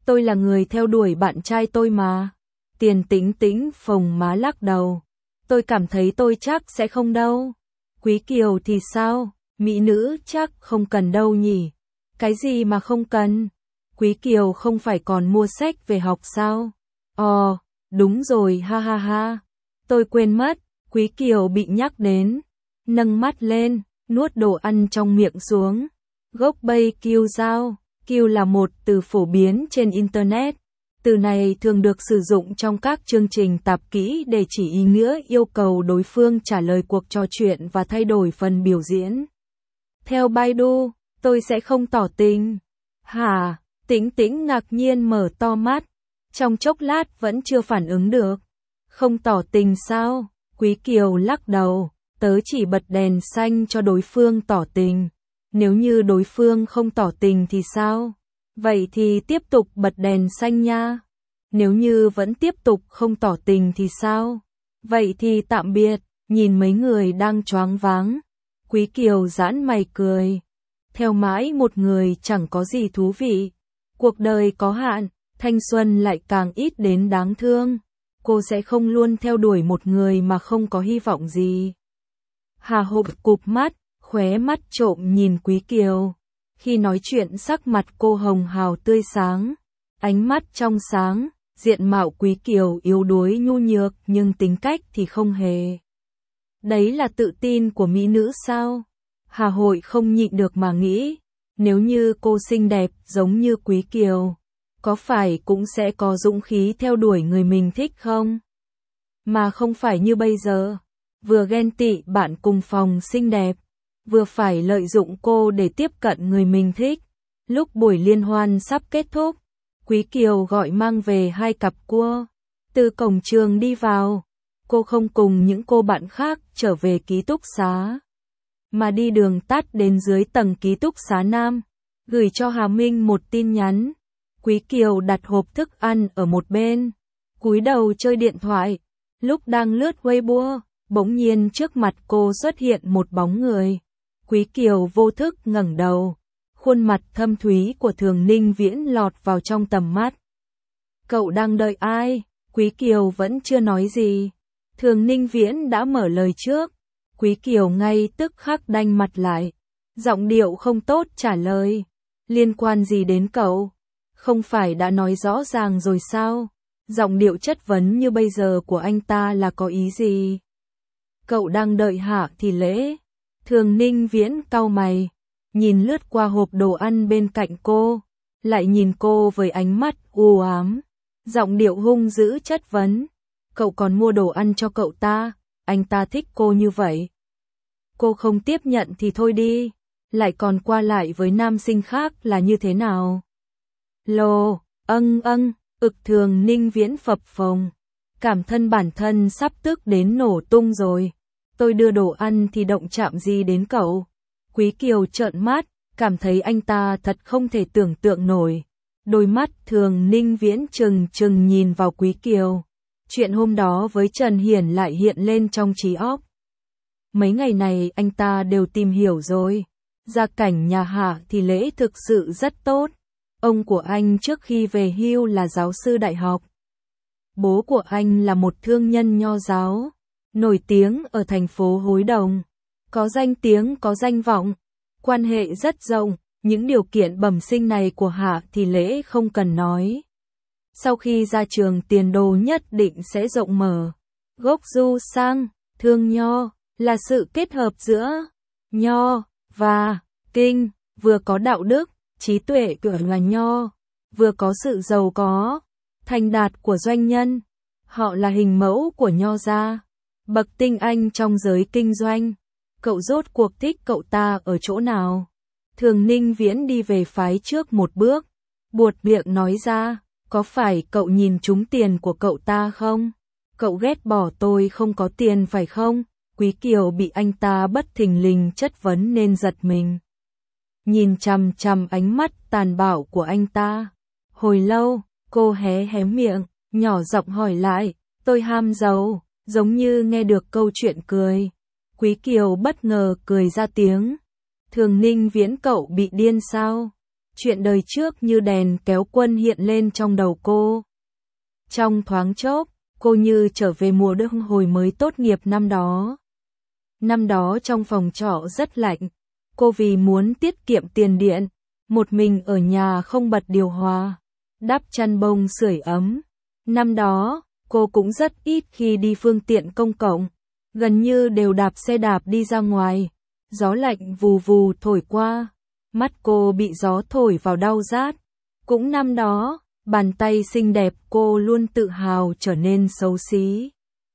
Tôi là người theo đuổi bạn trai tôi mà. Tiền Tĩnh Tĩnh phồng má lắc đầu. Tôi cảm thấy tôi chắc sẽ không đâu. Quý Kiều thì sao? Mỹ nữ chắc không cần đâu nhỉ? Cái gì mà không cần? Quý Kiều không phải còn mua sách về học sao? Ồ, đúng rồi ha ha ha. Tôi quên mất, Quý Kiều bị nhắc đến. Nâng mắt lên, nuốt đồ ăn trong miệng xuống. Gốc bay kiêu giao. Kiêu là một từ phổ biến trên Internet. Từ này thường được sử dụng trong các chương trình tạp kỹ để chỉ ý nghĩa yêu cầu đối phương trả lời cuộc trò chuyện và thay đổi phần biểu diễn. Theo Baidu, tôi sẽ không tỏ tình. Hả? Tĩnh Tĩnh ngạc nhiên mở to mắt. Trong chốc lát vẫn chưa phản ứng được. Không tỏ tình sao? Quý Kiều lắc đầu. Tớ chỉ bật đèn xanh cho đối phương tỏ tình. Nếu như đối phương không tỏ tình thì sao? Vậy thì tiếp tục bật đèn xanh nha. Nếu như vẫn tiếp tục không tỏ tình thì sao? Vậy thì tạm biệt. Nhìn mấy người đang choáng váng. Quý Kiều giãn mày cười. Theo mãi một người chẳng có gì thú vị. Cuộc đời có hạn, thanh xuân lại càng ít đến đáng thương. Cô sẽ không luôn theo đuổi một người mà không có hy vọng gì. Hà Hộp cụp mắt, khóe mắt trộm nhìn Quý Kiều. Khi nói chuyện sắc mặt cô hồng hào tươi sáng. Ánh mắt trong sáng, diện mạo Quý Kiều yếu đuối nhu nhược nhưng tính cách thì không hề. Đấy là tự tin của mỹ nữ sao? Hà Hội không nhịn được mà nghĩ. Nếu như cô xinh đẹp giống như Quý Kiều, có phải cũng sẽ có dũng khí theo đuổi người mình thích không? Mà không phải như bây giờ. Vừa ghen tị bạn cùng phòng xinh đẹp, vừa phải lợi dụng cô để tiếp cận người mình thích. Lúc buổi liên hoan sắp kết thúc, Quý Kiều gọi mang về hai cặp cua. Từ cổng trường đi vào, cô không cùng những cô bạn khác trở về ký túc xá, mà đi đường tắt đến dưới tầng ký túc xá nam, gửi cho Hà Minh một tin nhắn. Quý Kiều đặt hộp thức ăn ở một bên, cúi đầu chơi điện thoại. Lúc đang lướt Weibo, bỗng nhiên trước mặt cô xuất hiện một bóng người. Quý Kiều vô thức ngẩng đầu, khuôn mặt thâm thúy của Thường Ninh Viễn lọt vào trong tầm mắt. Cậu đang đợi ai? Quý Kiều vẫn chưa nói gì. Thường Ninh Viễn đã mở lời trước. Quý Kiều ngay tức khắc đanh mặt lại. Giọng điệu không tốt trả lời. Liên quan gì đến cậu? Không phải đã nói rõ ràng rồi sao? Giọng điệu chất vấn như bây giờ của anh ta là có ý gì? Cậu đang đợi Hạ Thì Lễ. Thường Ninh Viễn cau mày, nhìn lướt qua hộp đồ ăn bên cạnh cô, lại nhìn cô với ánh mắt u ám, giọng điệu hung dữ chất vấn. Cậu còn mua đồ ăn cho cậu ta, anh ta thích cô như vậy. Cô không tiếp nhận thì thôi đi, lại còn qua lại với nam sinh khác là như thế nào? Lồ, âng âng, ực Thường Ninh Viễn phập phồng, cảm thân bản thân sắp tức đến nổ tung rồi. Tôi đưa đồ ăn thì động chạm gì đến cậu? Quý Kiều trợn mắt, cảm thấy anh ta thật không thể tưởng tượng nổi. Đôi mắt Thường Ninh Viễn trừng trừng nhìn vào Quý Kiều. Chuyện hôm đó với Trần Hiển lại hiện lên trong trí óc. Mấy ngày này anh ta đều tìm hiểu rồi. Gia cảnh nhà Hạ Thì Lễ thực sự rất tốt. Ông của anh trước khi về hưu là giáo sư đại học. Bố của anh là một thương nhân nho giáo, nổi tiếng ở thành phố Hối Đồng. Có danh tiếng có danh vọng, quan hệ rất rộng, những điều kiện bẩm sinh này của Hạ Thì Lễ không cần nói. Sau khi ra trường tiền đồ nhất định sẽ rộng mở. Gốc du sang, thương nho, là sự kết hợp giữa nho và kinh, vừa có đạo đức, trí tuệ của là nho, vừa có sự giàu có, thành đạt của doanh nhân. Họ là hình mẫu của nho gia, bậc tinh anh trong giới kinh doanh. Cậu rốt cuộc thích cậu ta ở chỗ nào? Thường Ninh Viễn đi về phái trước một bước, buột miệng nói ra, có phải cậu nhìn trúng tiền của cậu ta không? Cậu ghét bỏ tôi không có tiền phải không? Quý Kiều bị anh ta bất thình lình chất vấn nên giật mình. Nhìn chằm chằm ánh mắt tàn bạo của anh ta. Hồi lâu, cô hé hé miệng, nhỏ giọng hỏi lại, tôi ham giàu, giống như nghe được câu chuyện cười. Quý Kiều bất ngờ cười ra tiếng. Thường Ninh Viễn cậu bị điên sao? chuyện đời trước như đèn kéo quân hiện lên trong đầu cô. Trong thoáng chốc, cô như trở về mùa đông hồi mới tốt nghiệp năm đó. Năm đó trong phòng trọ rất lạnh, cô vì muốn tiết kiệm tiền điện, một mình ở nhà không bật điều hòa, đắp chăn bông sưởi ấm. Năm đó, cô cũng rất ít khi đi phương tiện công cộng, gần như đều đạp xe đạp đi ra ngoài. Gió lạnh vù vù thổi qua, mắt cô bị gió thổi vào đau rát. Cũng năm đó, bàn tay xinh đẹp cô luôn tự hào trở nên xấu xí.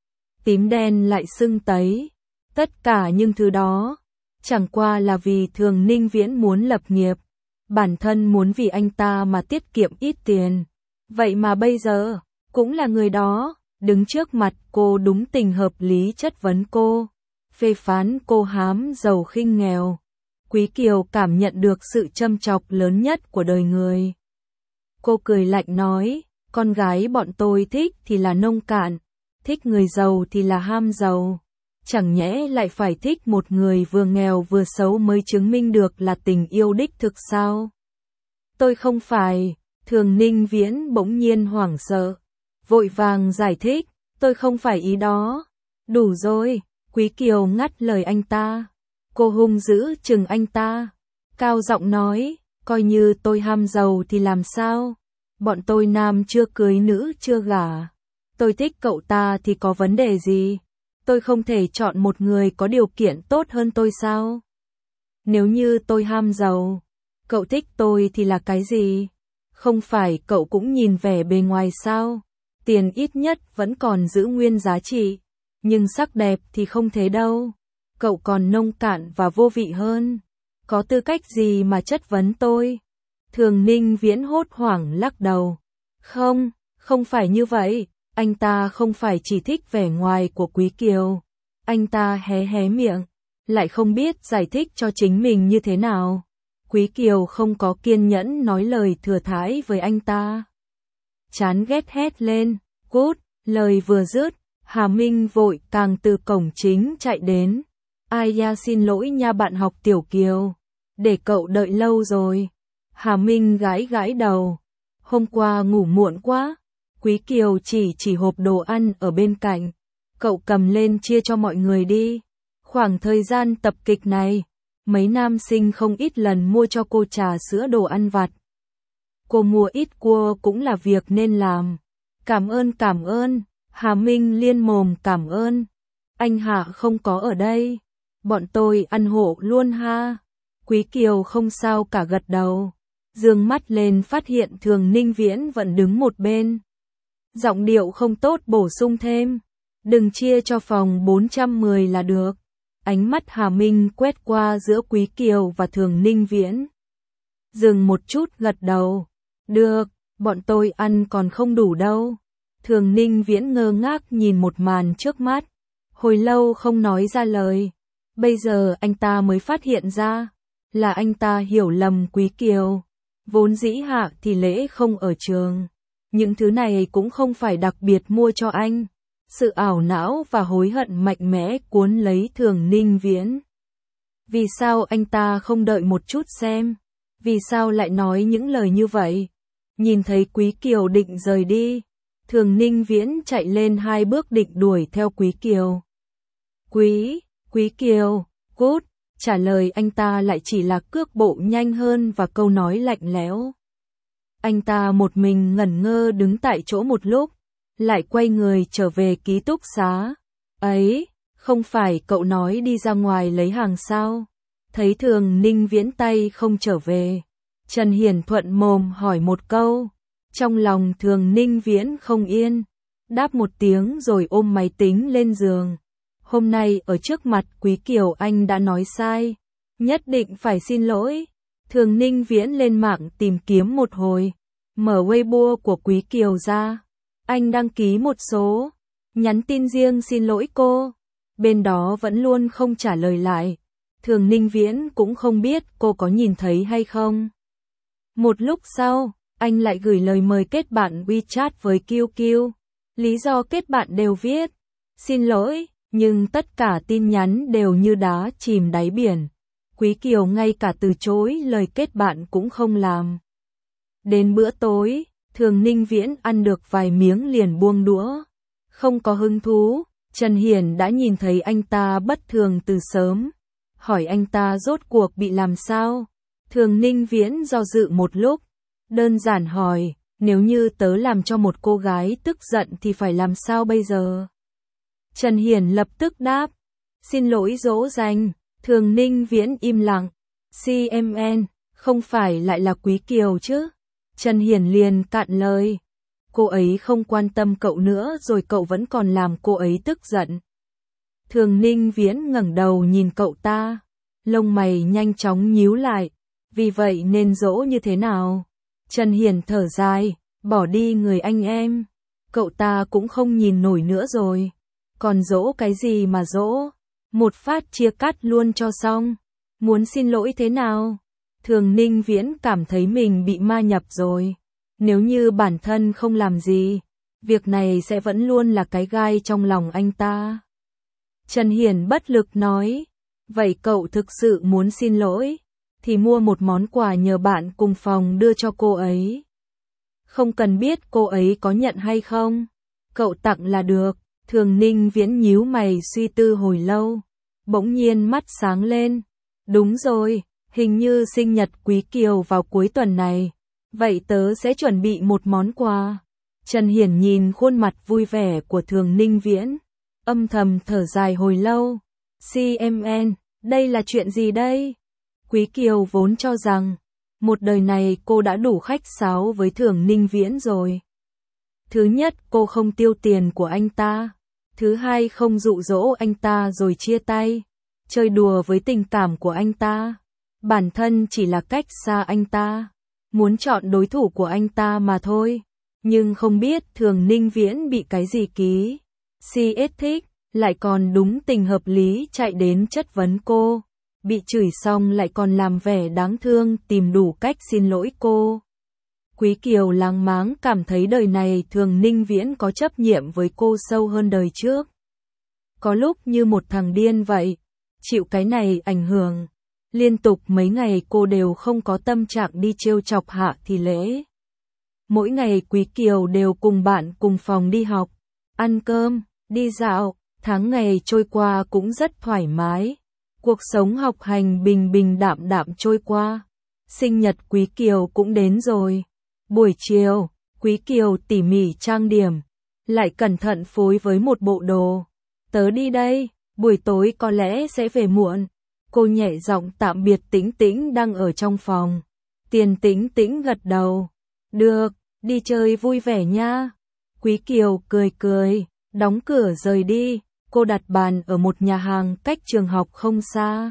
Tím đen lại sưng tấy. Tất cả những thứ đó, chẳng qua là vì Thường Ninh Viễn muốn lập nghiệp. Bản thân muốn vì anh ta mà tiết kiệm ít tiền. Vậy mà bây giờ, cũng là người đó, đứng trước mặt cô đúng tình hợp lý chất vấn cô, phê phán cô hám giàu khinh nghèo. Quý Kiều cảm nhận được sự châm chọc lớn nhất của đời người. Cô cười lạnh nói, con gái bọn tôi thích thì là nông cạn, thích người giàu thì là ham giàu. Chẳng nhẽ lại phải thích một người vừa nghèo vừa xấu mới chứng minh được là tình yêu đích thực sao? Tôi không phải. Thường Ninh Viễn bỗng nhiên hoảng sợ, vội vàng giải thích, tôi không phải ý đó. Đủ rồi, Quý Kiều ngắt lời anh ta. Cô hung dữ chừng anh ta, cao giọng nói, coi như tôi ham giàu thì làm sao? Bọn tôi nam chưa cưới nữ chưa gả. Tôi thích cậu ta thì có vấn đề gì? Tôi không thể chọn một người có điều kiện tốt hơn tôi sao? Nếu như tôi ham giàu, cậu thích tôi thì là cái gì? Không phải cậu cũng nhìn vẻ bề ngoài sao? Tiền ít nhất vẫn còn giữ nguyên giá trị, nhưng sắc đẹp thì không thế đâu. Cậu còn nông cạn và vô vị hơn. Có tư cách gì mà chất vấn tôi? Thường Ninh Viễn hốt hoảng lắc đầu. Không, không phải như vậy. Anh ta không phải chỉ thích vẻ ngoài của Quý Kiều. Anh ta hé hé miệng, lại không biết giải thích cho chính mình như thế nào. Quý Kiều không có kiên nhẫn nói lời thừa thãi với anh ta. Chán ghét hét lên, cút, lời vừa dứt, Hà Minh vội càng từ cổng chính chạy đến. Ai da xin lỗi nha bạn học Tiểu Kiều, để cậu đợi lâu rồi. Hà Minh gãi gãi đầu, hôm qua ngủ muộn quá. Quý Kiều chỉ chỉ hộp đồ ăn ở bên cạnh, cậu cầm lên chia cho mọi người đi. Khoảng thời gian tập kịch này, mấy nam sinh không ít lần mua cho cô trà sữa đồ ăn vặt. Cô mua ít cua cũng là việc nên làm. Cảm ơn cảm ơn, Hà Minh liên mồm cảm ơn. Anh Hạ không có ở đây, bọn tôi ăn hộ luôn ha. Quý Kiều không sao cả gật đầu, dương mắt lên phát hiện Thường Ninh Viễn vẫn đứng một bên. Giọng điệu không tốt bổ sung thêm, đừng chia cho phòng bốn trăm mười là được. Ánh mắt Hà Minh quét qua giữa Quý Kiều và Thường Ninh Viễn. Dừng một chút gật đầu, được, bọn tôi ăn còn không đủ đâu. Thường Ninh Viễn ngơ ngác nhìn một màn trước mắt, hồi lâu không nói ra lời. Bây giờ anh ta mới phát hiện ra, là anh ta hiểu lầm Quý Kiều. Vốn dĩ Hạ thì lễ không ở trường, những thứ này cũng không phải đặc biệt mua cho anh. Sự ảo não và hối hận mạnh mẽ cuốn lấy Thường Ninh Viễn. Vì sao anh ta không đợi một chút xem? Vì sao lại nói những lời như vậy? Nhìn thấy Quý Kiều định rời đi, Thường Ninh Viễn chạy lên hai bước định đuổi theo Quý Kiều. Quý, Quý Kiều, cút, trả lời anh ta lại chỉ là cước bộ nhanh hơn và câu nói lạnh lẽo. Anh ta một mình ngẩn ngơ đứng tại chỗ một lúc, lại quay người trở về ký túc xá. Ấy, không phải cậu nói đi ra ngoài lấy hàng sao? Thấy Thường Ninh Viễn tay không trở về, Trần Hiển thuận mồm hỏi một câu. Trong lòng Thường Ninh Viễn không yên, đáp một tiếng rồi ôm máy tính lên giường. Hôm nay ở trước mặt Quý Kiều anh đã nói sai, nhất định phải xin lỗi. Thường Ninh Viễn lên mạng tìm kiếm một hồi, mở Weibo của Quý Kiều ra. Anh đăng ký một số, nhắn tin riêng xin lỗi cô. Bên đó vẫn luôn không trả lời lại. Thường Ninh Viễn cũng không biết cô có nhìn thấy hay không. Một lúc sau, anh lại gửi lời mời kết bạn WeChat với Kiều Kiều. Lý do kết bạn đều viết, xin lỗi, nhưng tất cả tin nhắn đều như đá chìm đáy biển. Quý Kiều ngay cả từ chối lời kết bạn cũng không làm. Đến bữa tối, Thường Ninh Viễn ăn được vài miếng liền buông đũa. Không có hứng thú, Trần Hiển đã nhìn thấy anh ta bất thường từ sớm. Hỏi anh ta rốt cuộc bị làm sao? Thường Ninh Viễn do dự một lúc. Đơn giản hỏi, nếu như tớ làm cho một cô gái tức giận thì phải làm sao bây giờ? Trần Hiển lập tức đáp. Xin lỗi dỗ dành. Thường Ninh Viễn im lặng. xê em en, không phải lại là Quý Kiều chứ? Trần Hiển liền cạn lời. Cô ấy không quan tâm cậu nữa rồi cậu vẫn còn làm cô ấy tức giận. Thường Ninh Viễn ngẩng đầu nhìn cậu ta. Lông mày nhanh chóng nhíu lại. Vì vậy nên dỗ như thế nào? Trần Hiển thở dài. Bỏ đi người anh em. Cậu ta cũng không nhìn nổi nữa rồi. Còn dỗ cái gì mà dỗ? Một phát chia cắt luôn cho xong. Muốn xin lỗi thế nào? Thường Ninh Viễn cảm thấy mình bị ma nhập rồi. Nếu như bản thân không làm gì, việc này sẽ vẫn luôn là cái gai trong lòng anh ta. Trần Hiển bất lực nói. Vậy cậu thực sự muốn xin lỗi? Thì mua một món quà nhờ bạn cùng phòng đưa cho cô ấy. Không cần biết cô ấy có nhận hay không. Cậu tặng là được. Thường Ninh Viễn nhíu mày suy tư hồi lâu. Bỗng nhiên mắt sáng lên. Đúng rồi, hình như sinh nhật Quý Kiều vào cuối tuần này. Vậy tớ sẽ chuẩn bị một món quà. Trần Hiển nhìn khuôn mặt vui vẻ của Thường Ninh Viễn. Âm thầm thở dài hồi lâu. xê em en, đây là chuyện gì đây? Quý Kiều vốn cho rằng, một đời này cô đã đủ khách sáo với Thường Ninh Viễn rồi. Thứ nhất, cô không tiêu tiền của anh ta. Thứ hai, không dụ dỗ anh ta rồi chia tay. Chơi đùa với tình cảm của anh ta. Bản thân chỉ là cách xa anh ta. Muốn chọn đối thủ của anh ta mà thôi. Nhưng không biết Thường Ninh Viễn bị cái gì ký. xê ét thích, lại còn đúng tình hợp lý chạy đến chất vấn cô. Bị chửi xong lại còn làm vẻ đáng thương tìm đủ cách xin lỗi cô. Quý Kiều láng máng cảm thấy đời này Thường Ninh Viễn có chấp nhiệm với cô sâu hơn đời trước. Có lúc như một thằng điên vậy. Chịu cái này ảnh hưởng. Liên tục mấy ngày cô đều không có tâm trạng đi trêu chọc Hạ Thì Lễ. Mỗi ngày Quý Kiều đều cùng bạn cùng phòng đi học, ăn cơm, đi dạo, tháng ngày trôi qua cũng rất thoải mái. Cuộc sống học hành bình bình đạm đạm trôi qua. Sinh nhật Quý Kiều cũng đến rồi. Buổi chiều, Quý Kiều tỉ mỉ trang điểm, lại cẩn thận phối với một bộ đồ. Tớ đi đây, buổi tối có lẽ sẽ về muộn. Cô nhẹ giọng tạm biệt Tĩnh Tĩnh đang ở trong phòng. Tiền Tĩnh Tĩnh gật đầu. Được, đi chơi vui vẻ nha. Quý Kiều cười cười, đóng cửa rời đi. Cô đặt bàn ở một nhà hàng cách trường học không xa.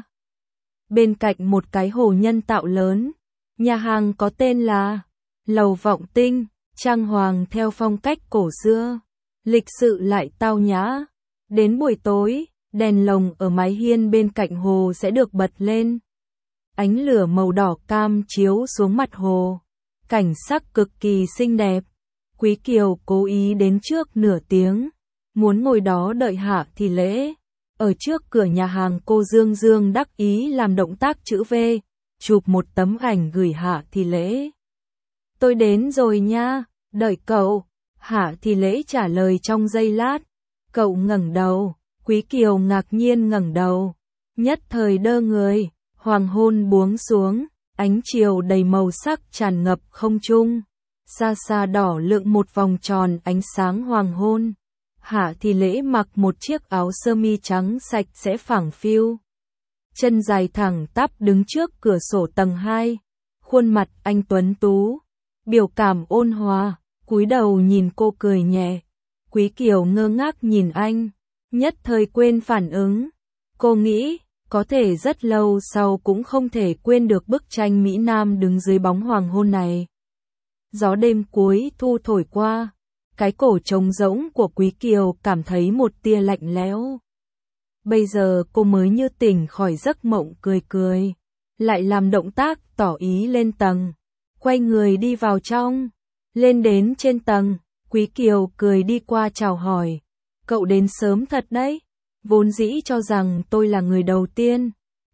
Bên cạnh một cái hồ nhân tạo lớn. Nhà hàng có tên là Lầu Vọng Tinh, trang hoàng theo phong cách cổ xưa. Lịch sự lại tao nhã. Đến buổi tối, đèn lồng ở mái hiên bên cạnh hồ sẽ được bật lên. Ánh lửa màu đỏ cam chiếu xuống mặt hồ. Cảnh sắc cực kỳ xinh đẹp. Quý Kiều cố ý đến trước nửa tiếng. Muốn ngồi đó đợi Hạ Thì Lễ. Ở trước cửa nhà hàng cô Dương Dương đắc ý làm động tác chữ V. Chụp một tấm ảnh gửi Hạ Thì Lễ. Tôi đến rồi nha, đợi cậu. Hạ Thì Lễ trả lời trong giây lát. Cậu ngẩng đầu. Quý Kiều ngạc nhiên ngẩng đầu. Nhất thời đơ người. Hoàng hôn buông xuống. Ánh chiều đầy màu sắc tràn ngập không trung. Xa xa đỏ lượn một vòng tròn ánh sáng hoàng hôn. Hạ Thì Lễ mặc một chiếc áo sơ mi trắng sạch sẽ phẳng phiu. Chân dài thẳng tắp đứng trước cửa sổ tầng hai. Khuôn mặt anh tuấn tú. Biểu cảm ôn hòa. Cúi đầu nhìn cô cười nhẹ. Quý Kiều ngơ ngác nhìn anh. Nhất thời quên phản ứng. Cô nghĩ, có thể rất lâu sau cũng không thể quên được bức tranh Mỹ Nam đứng dưới bóng hoàng hôn này. Gió đêm cuối thu thổi qua. Cái cổ trống rỗng của Quý Kiều cảm thấy một tia lạnh lẽo. Bây giờ cô mới như tỉnh khỏi giấc mộng cười cười. Lại làm động tác tỏ ý lên tầng. Quay người đi vào trong. Lên đến trên tầng. Quý Kiều cười đi qua chào hỏi. Cậu đến sớm thật đấy. Vốn dĩ cho rằng tôi là người đầu tiên.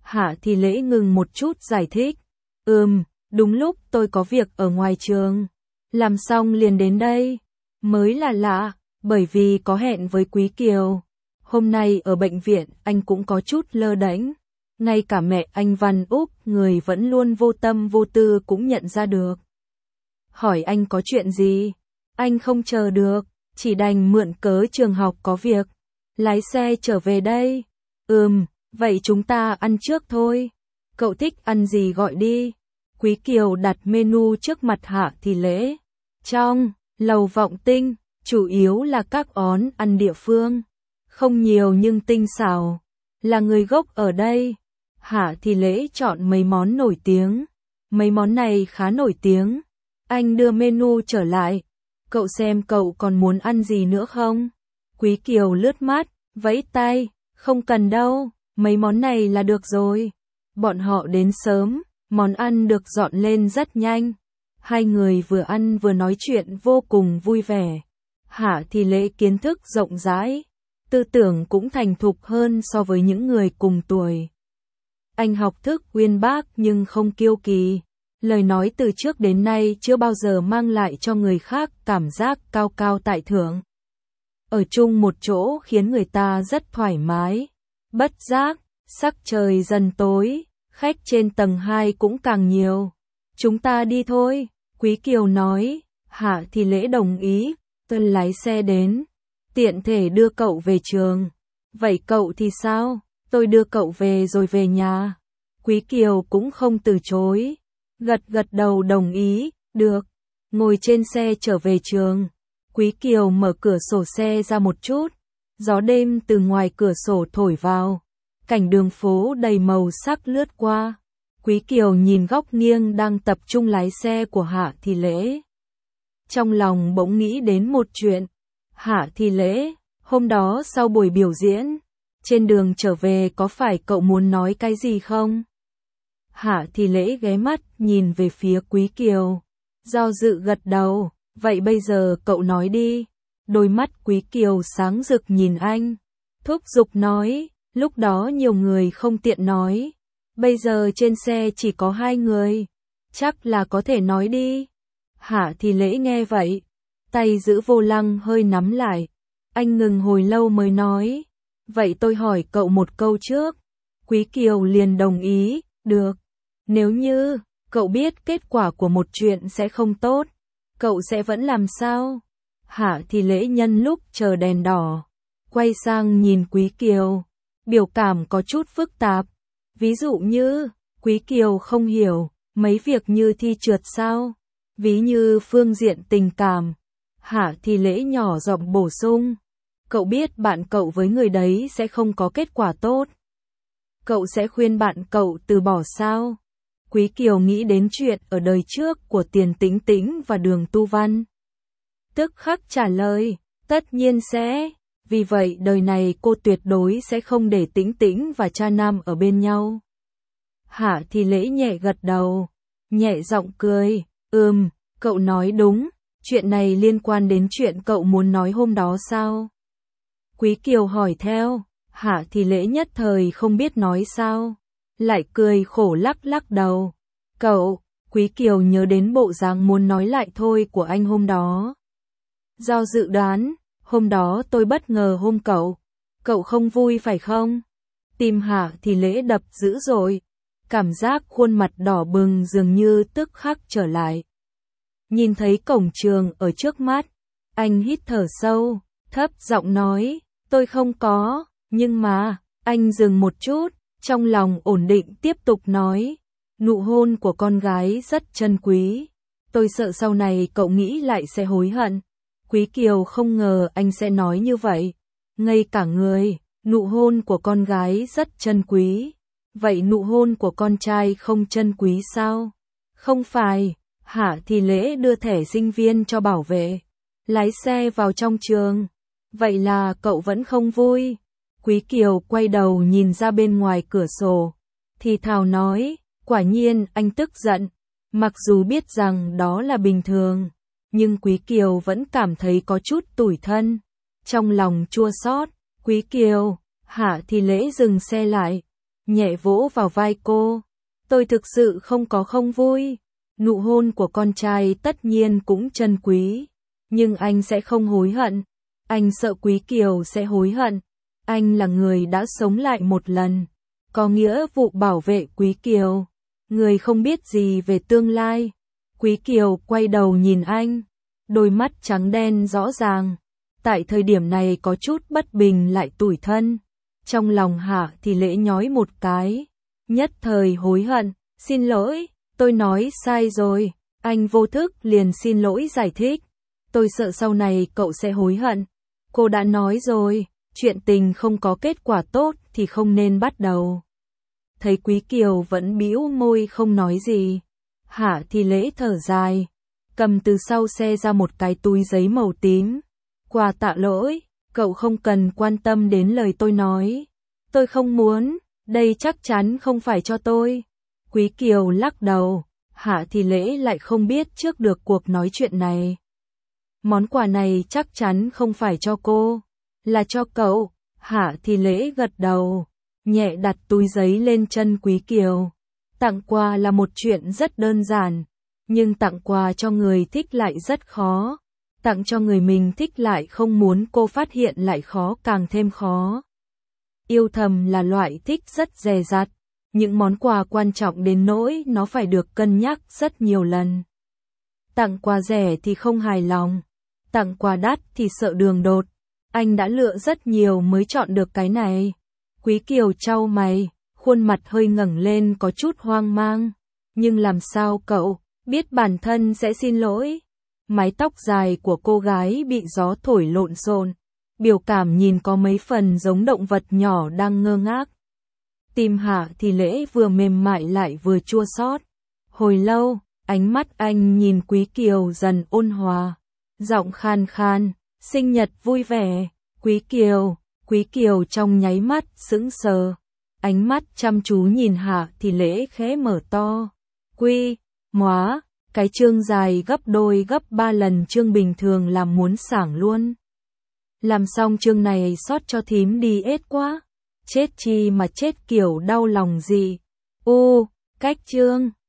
Hạ Thì Lễ ngừng một chút giải thích. Ừm, đúng lúc tôi có việc ở ngoài trường. Làm xong liền đến đây. Mới là lạ, bởi vì có hẹn với Quý Kiều. Hôm nay ở bệnh viện anh cũng có chút lơ đễnh. Ngay cả mẹ anh Văn Úc, người vẫn luôn vô tâm vô tư cũng nhận ra được. Hỏi anh có chuyện gì? Anh không chờ được, chỉ đành mượn cớ trường học có việc. Lái xe trở về đây. Ừm, vậy chúng ta ăn trước thôi. Cậu thích ăn gì gọi đi. Quý Kiều đặt menu trước mặt Hạ Thì Lễ. Trong lầu Vọng Tinh, chủ yếu là các món ăn địa phương. Không nhiều nhưng tinh xảo. Là người gốc ở đây. Hạ Thì Lễ chọn mấy món nổi tiếng. Mấy món này khá nổi tiếng. Anh đưa menu trở lại. Cậu xem cậu còn muốn ăn gì nữa không? Quý Kiều lướt mắt, vẫy tay. Không cần đâu, mấy món này là được rồi. Bọn họ đến sớm, món ăn được dọn lên rất nhanh. Hai người vừa ăn vừa nói chuyện vô cùng vui vẻ. Hạ Thì Lễ kiến thức rộng rãi, tư tưởng cũng thành thục hơn so với những người cùng tuổi. Anh học thức uyên bác nhưng không kiêu kỳ. Lời nói từ trước đến nay chưa bao giờ mang lại cho người khác cảm giác cao cao tại thượng. Ở chung một chỗ khiến người ta rất thoải mái. Bất giác, sắc trời dần tối, khách trên tầng hai cũng càng nhiều. Chúng ta đi thôi, Quý Kiều nói. Hạ Thì Lễ đồng ý, tôi lái xe đến. Tiện thể đưa cậu về trường. Vậy cậu thì sao? Tôi đưa cậu về rồi về nhà. Quý Kiều cũng không từ chối. Gật gật đầu đồng ý, được. Ngồi trên xe trở về trường. Quý Kiều mở cửa sổ xe ra một chút. Gió đêm từ ngoài cửa sổ thổi vào. Cảnh đường phố đầy màu sắc lướt qua. Quý Kiều nhìn góc nghiêng đang tập trung lái xe của Hạ Thì Lễ. Trong lòng bỗng nghĩ đến một chuyện. Hạ Thì Lễ, hôm đó sau buổi biểu diễn, trên đường trở về có phải cậu muốn nói cái gì không? Hạ Thì Lễ ghé mắt nhìn về phía Quý Kiều. Do dự gật đầu, vậy bây giờ cậu nói đi. Đôi mắt Quý Kiều sáng rực nhìn anh. Thúc giục nói, lúc đó nhiều người không tiện nói. Bây giờ trên xe chỉ có hai người. Chắc là có thể nói đi. Hạ Thì Lễ nghe vậy. Tay giữ vô lăng hơi nắm lại. Anh ngừng hồi lâu mới nói. Vậy tôi hỏi cậu một câu trước. Quý Kiều liền đồng ý, được. Nếu như, cậu biết kết quả của một chuyện sẽ không tốt, cậu sẽ vẫn làm sao? Hạ Thì Lễ nhân lúc chờ đèn đỏ, quay sang nhìn Quý Kiều, biểu cảm có chút phức tạp. Ví dụ như, Quý Kiều không hiểu, mấy việc như thi trượt sao? Ví như phương diện tình cảm. Hạ Thì Lễ nhỏ giọng bổ sung. Cậu biết bạn cậu với người đấy sẽ không có kết quả tốt. Cậu sẽ khuyên bạn cậu từ bỏ sao? Quý Kiều nghĩ đến chuyện ở đời trước của Tiền Tĩnh Tĩnh và Đường Tu Văn. Tức khắc trả lời, tất nhiên sẽ. Vì vậy đời này cô tuyệt đối sẽ không để Tĩnh Tĩnh và cha nam ở bên nhau. Hạ Thì Lễ nhẹ gật đầu, nhẹ giọng cười, ừm, cậu nói đúng, chuyện này liên quan đến chuyện cậu muốn nói hôm đó sao? Quý Kiều hỏi theo, Hạ Thì Lễ nhất thời không biết nói sao, lại cười khổ lắc lắc đầu. Cậu, Quý Kiều nhớ đến bộ dáng muốn nói lại thôi của anh hôm đó. Do dự đoán, hôm đó tôi bất ngờ hôn cậu, cậu không vui phải không? Tim Hạ Thì Lễ đập dữ dội, cảm giác khuôn mặt đỏ bừng dường như tức khắc trở lại. Nhìn thấy cổng trường ở trước mắt, anh hít thở sâu, thấp giọng nói, tôi không có, nhưng mà, anh dừng một chút, trong lòng ổn định tiếp tục nói, nụ hôn của con gái rất chân quý, tôi sợ sau này cậu nghĩ lại sẽ hối hận. Quý Kiều không ngờ anh sẽ nói như vậy, ngây cả người, nụ hôn của con gái rất chân quý, vậy nụ hôn của con trai không chân quý sao? Không phải. Hạ Thì Lễ đưa thẻ sinh viên cho bảo vệ, lái xe vào trong trường. Vậy là cậu vẫn không vui? Quý Kiều quay đầu nhìn ra bên ngoài cửa sổ, thì thào nói, quả nhiên anh tức giận. Mặc dù biết rằng đó là bình thường, nhưng Quý Kiều vẫn cảm thấy có chút tủi thân, trong lòng chua xót. Quý Kiều, Hạ Thì Lễ dừng xe lại, nhẹ vỗ vào vai cô. Tôi thực sự không có không vui. Nụ hôn của con trai tất nhiên cũng trân quý, nhưng anh sẽ không hối hận. Anh sợ Quý Kiều sẽ hối hận. Anh là người đã sống lại một lần, có nghĩa vụ bảo vệ Quý Kiều. Người không biết gì về tương lai. Quý Kiều quay đầu nhìn anh, đôi mắt trắng đen rõ ràng. Tại thời điểm này có chút bất bình lại tủi thân. Trong lòng Hạ Thì Lễ nhói một cái, nhất thời hối hận. Xin lỗi, tôi nói sai rồi. Anh vô thức liền xin lỗi giải thích. Tôi sợ sau này cậu sẽ hối hận. Cô đã nói rồi, chuyện tình không có kết quả tốt thì không nên bắt đầu. Thấy Quý Kiều vẫn bĩu môi không nói gì, Hạ Thì Lễ thở dài, cầm từ sau xe ra một cái túi giấy màu tím. Quà tạ lỗi, cậu không cần quan tâm đến lời tôi nói. Tôi không muốn, đây chắc chắn không phải cho tôi. Quý Kiều lắc đầu, Hạ Thì Lễ lại không biết trước được cuộc nói chuyện này. Món quà này chắc chắn không phải cho cô, là cho cậu. Hạ Thì Lễ gật đầu, nhẹ đặt túi giấy lên chân Quý Kiều. Tặng quà là một chuyện rất đơn giản, nhưng tặng quà cho người thích lại rất khó. Tặng cho người mình thích lại không muốn cô phát hiện lại khó càng thêm khó. Yêu thầm là loại thích rất dè dặt, những món quà quan trọng đến nỗi nó phải được cân nhắc rất nhiều lần. Tặng quà rẻ thì không hài lòng, tặng quà đắt thì sợ đường đột. Anh đã lựa rất nhiều mới chọn được cái này. Quý Kiều chau mày, khuôn mặt hơi ngẩng lên có chút hoang mang. Nhưng làm sao cậu biết bản thân sẽ xin lỗi? Mái tóc dài của cô gái bị gió thổi lộn xộn, biểu cảm nhìn có mấy phần giống động vật nhỏ đang ngơ ngác. Tim Hạ Thì Lễ vừa mềm mại lại vừa chua xót. Hồi lâu, ánh mắt anh nhìn Quý Kiều dần ôn hòa, giọng khan khan, sinh nhật vui vẻ. Quý Kiều, Quý Kiều trong nháy mắt sững sờ, ánh mắt chăm chú nhìn Hạ Thì Lễ khẽ mở to. Quy, móa, cái chương dài gấp đôi gấp ba lần chương bình thường làm muốn sảng luôn. Làm xong chương này sót cho thím đi ết quá. Chết chi mà chết kiểu đau lòng gì. U, cách chương.